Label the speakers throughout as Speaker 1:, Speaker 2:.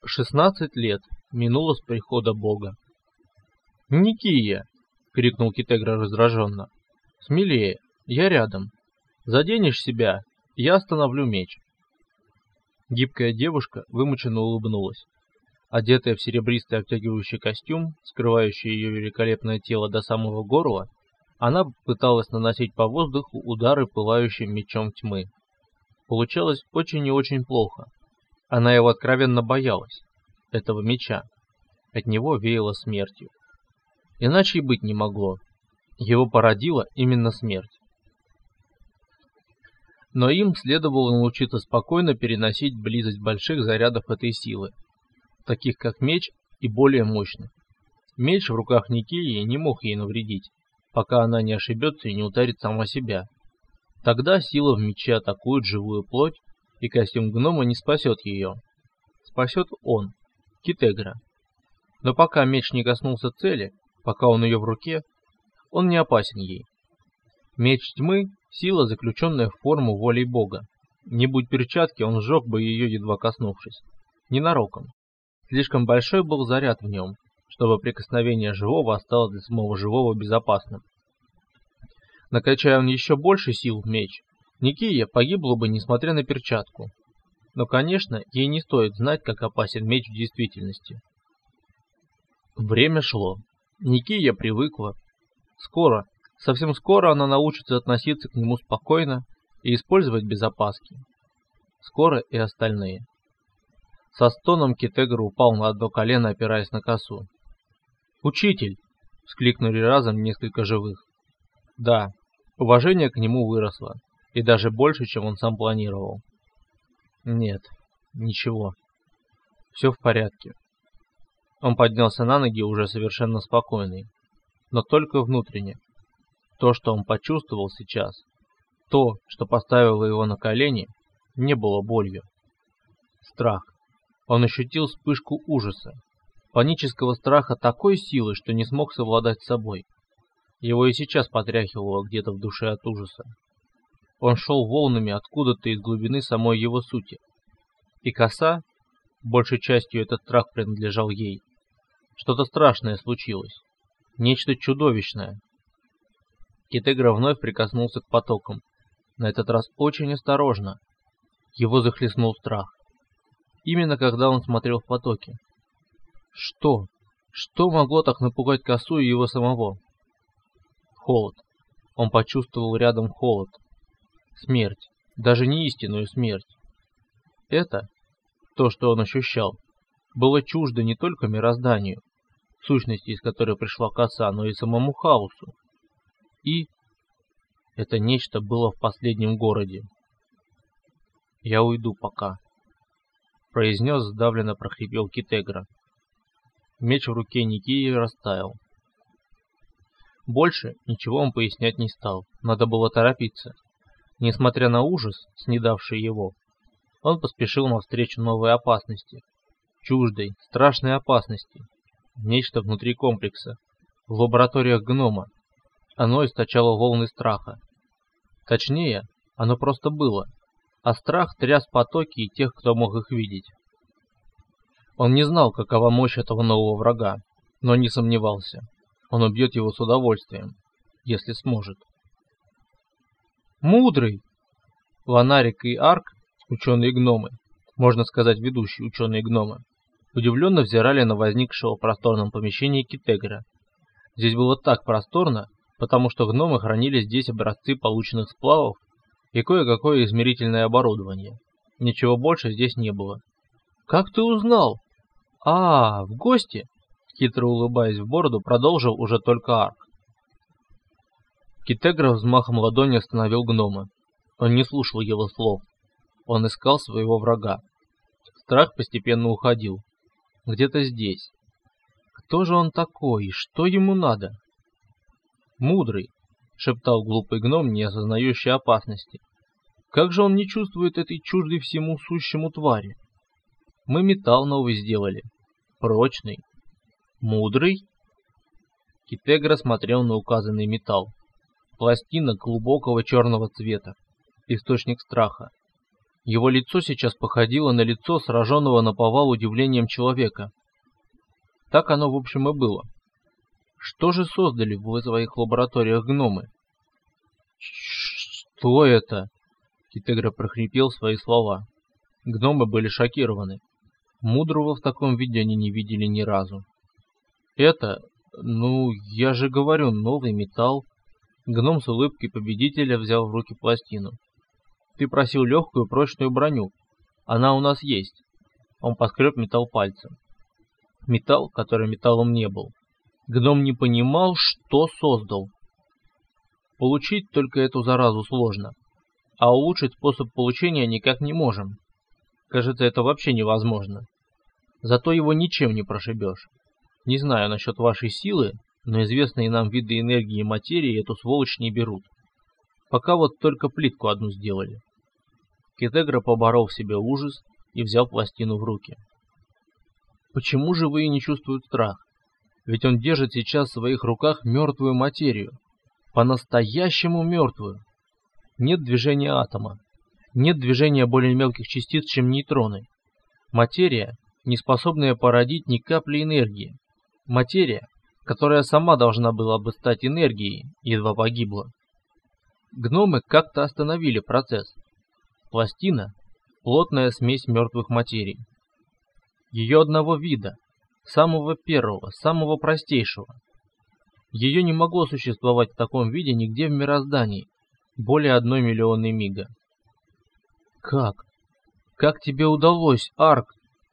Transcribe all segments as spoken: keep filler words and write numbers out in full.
Speaker 1: Шестнадцать лет минуло с прихода Бога. «Никия!» — крикнул Китегра раздраженно. «Смелее, я рядом. Заденешь себя, я остановлю меч». Гибкая девушка вымученно улыбнулась. Одетая в серебристый обтягивающий костюм, скрывающий ее великолепное тело до самого горла, она пыталась наносить по воздуху удары пылающим мечом тьмы. Получалось очень и очень плохо. Она его откровенно боялась, этого меча. От него веяло смертью. Иначе и быть не могло. Его породила именно смерть. Но им следовало научиться спокойно переносить близость больших зарядов этой силы, таких как меч и более мощных. Меч в руках Никии не мог ей навредить, пока она не ошибется и не ударит сама себя. Тогда сила в мече атакует живую плоть, и костюм гнома не спасет ее. Спасет он, Китегра. Но пока меч не коснулся цели, пока он ее в руке, он не опасен ей. Меч тьмы — сила, заключенная в форму волей Бога. Не будь перчатки, он сжег бы ее, едва коснувшись. Ненароком. Слишком большой был заряд в нем, чтобы прикосновение живого осталось для самого живого безопасным. Накачая он еще больше сил в меч, Никия погибла бы, несмотря на перчатку. Но, конечно, ей не стоит знать, как опасен меч в действительности. Время шло. Никия привыкла. Скоро, совсем скоро она научится относиться к нему спокойно и использовать без опаски. Скоро и остальные. Со стоном Китегра упал на одно колено, опираясь на косу. «Учитель!» — вскликнули разом несколько живых. Да, уважение к нему выросло, и даже больше, чем он сам планировал. Нет, ничего. Все в порядке. Он поднялся на ноги уже совершенно спокойный, но только внутренне. То, что он почувствовал сейчас, то, что поставило его на колени, не было болью. Страх. Он ощутил вспышку ужаса, панического страха такой силы, что не смог совладать с собой. Его и сейчас потряхивало где-то в душе от ужаса. Он шел волнами откуда-то из глубины самой его сути. И коса, большей частью этот страх принадлежал ей. Что-то страшное случилось. Нечто чудовищное. Китегра вновь прикоснулся к потокам. На этот раз очень осторожно. Его захлестнул страх. Именно когда он смотрел в потоки. Что? Что могло так напугать косу и его самого? Холод. Он почувствовал рядом холод. Смерть. Даже не истинную смерть. Это, то, что он ощущал, было чуждо не только мирозданию, сущности, из которой пришла коса, но и самому хаосу. И это нечто было в последнем городе. «Я уйду пока», — произнес, сдавленно прохрипел Китегра. Меч в руке Никии растаял. Больше ничего он пояснять не стал, надо было торопиться. Несмотря на ужас, снедавший его, он поспешил навстречу новой опасности. Чуждой, страшной опасности. Нечто внутри комплекса. В лабораториях гнома. Оно источало волны страха. Точнее, оно просто было. А страх тряс потоки и тех, кто мог их видеть. Он не знал, какова мощь этого нового врага, но не сомневался. Он убьет его с удовольствием, если сможет. «Мудрый!» Ланарик и Арк, ученые-гномы, можно сказать, ведущие ученые-гномы, удивленно взирали на возникшего в просторном помещении Китегра. Здесь было так просторно, потому что гномы хранили здесь образцы полученных сплавов и кое-какое измерительное оборудование. Ничего больше здесь не было. «Как ты узнал?» «А, в гости?» Хитро улыбаясь в бороду, продолжил уже только Арк. Китегра взмахом ладони остановил гнома. Он не слушал его слов. Он искал своего врага. Страх постепенно уходил. Где-то здесь. Кто же он такой и что ему надо? «Мудрый», — шептал глупый гном, не осознающий опасности. «Как же он не чувствует этой чуждой всему сущему твари? Мы металл новый сделали. Прочный. Мудрый?» Китегра смотрел на указанный металл. Пластина глубокого черного цвета. Источник страха. Его лицо сейчас походило на лицо сраженного наповал удивлением человека. Так оно в общем и было. Что же создали в своих лабораториях гномы? «Что это?» Китегра прохрипел свои слова. Гномы были шокированы. Мудрого в таком виде они не видели ни разу. «Это, ну, я же говорю, новый металл». Гном с улыбкой победителя взял в руки пластину. «Ты просил легкую прочную броню. Она у нас есть». Он поскреб металл пальцем. Металл, который металлом не был. Гном не понимал, что создал. Получить только эту заразу сложно, а улучшить способ получения никак не можем. Кажется, это вообще невозможно. Зато его ничем не прошибешь. Не знаю насчет вашей силы, но известные нам виды энергии и материи эту сволочь не берут. Пока вот только плитку одну сделали. Китегра поборол в себе ужас и взял пластину в руки. Почему же вы и не чувствуете страх? Ведь он держит сейчас в своих руках мертвую материю. По-настоящему мертвую. Нет движения атома. Нет движения более мелких частиц, чем нейтроны. Материя, не способная породить ни капли энергии. Материя, которая сама должна была бы стать энергией, едва погибла. Гномы как-то остановили процесс. Пластина – плотная смесь мертвых материй. Ее одного вида, самого первого, самого простейшего. Ее не могло существовать в таком виде нигде в мироздании, более одной миллионной мига. Как? Как тебе удалось, Арк?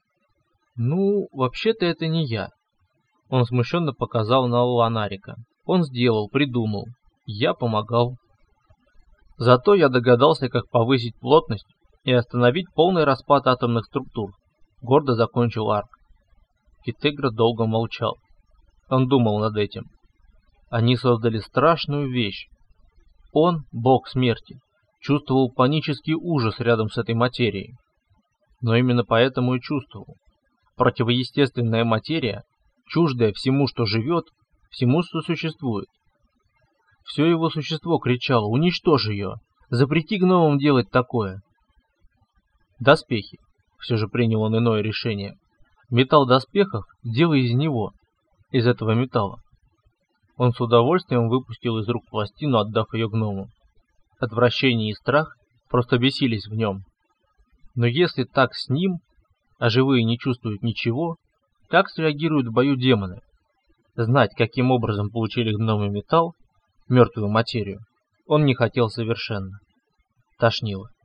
Speaker 1: Ну, вообще-то это не я. Он смущенно показал на Ланарика. Он сделал, придумал. Я помогал. Зато я догадался, как повысить плотность и остановить полный распад атомных структур. Гордо закончил Арк. Китегра долго молчал. Он думал над этим. Они создали страшную вещь. Он, бог смерти, чувствовал панический ужас рядом с этой материей. Но именно поэтому и чувствовал. Противоестественная материя, чуждая всему, что живет, всему, что существует. Все его существо кричало: «Уничтожь ее! Запрети гномам делать такое!» Доспехи. Все же принял он иное решение. Металл доспехов делай из него, из этого металла. Он с удовольствием выпустил из рук пластину, отдав ее гному. Отвращение и страх просто бесились в нем. Но если так с ним, а живые не чувствуют ничего, как среагируют в бою демоны? Знать, каким образом получили гномы металл, мертвую материю, он не хотел совершенно. Тошнило.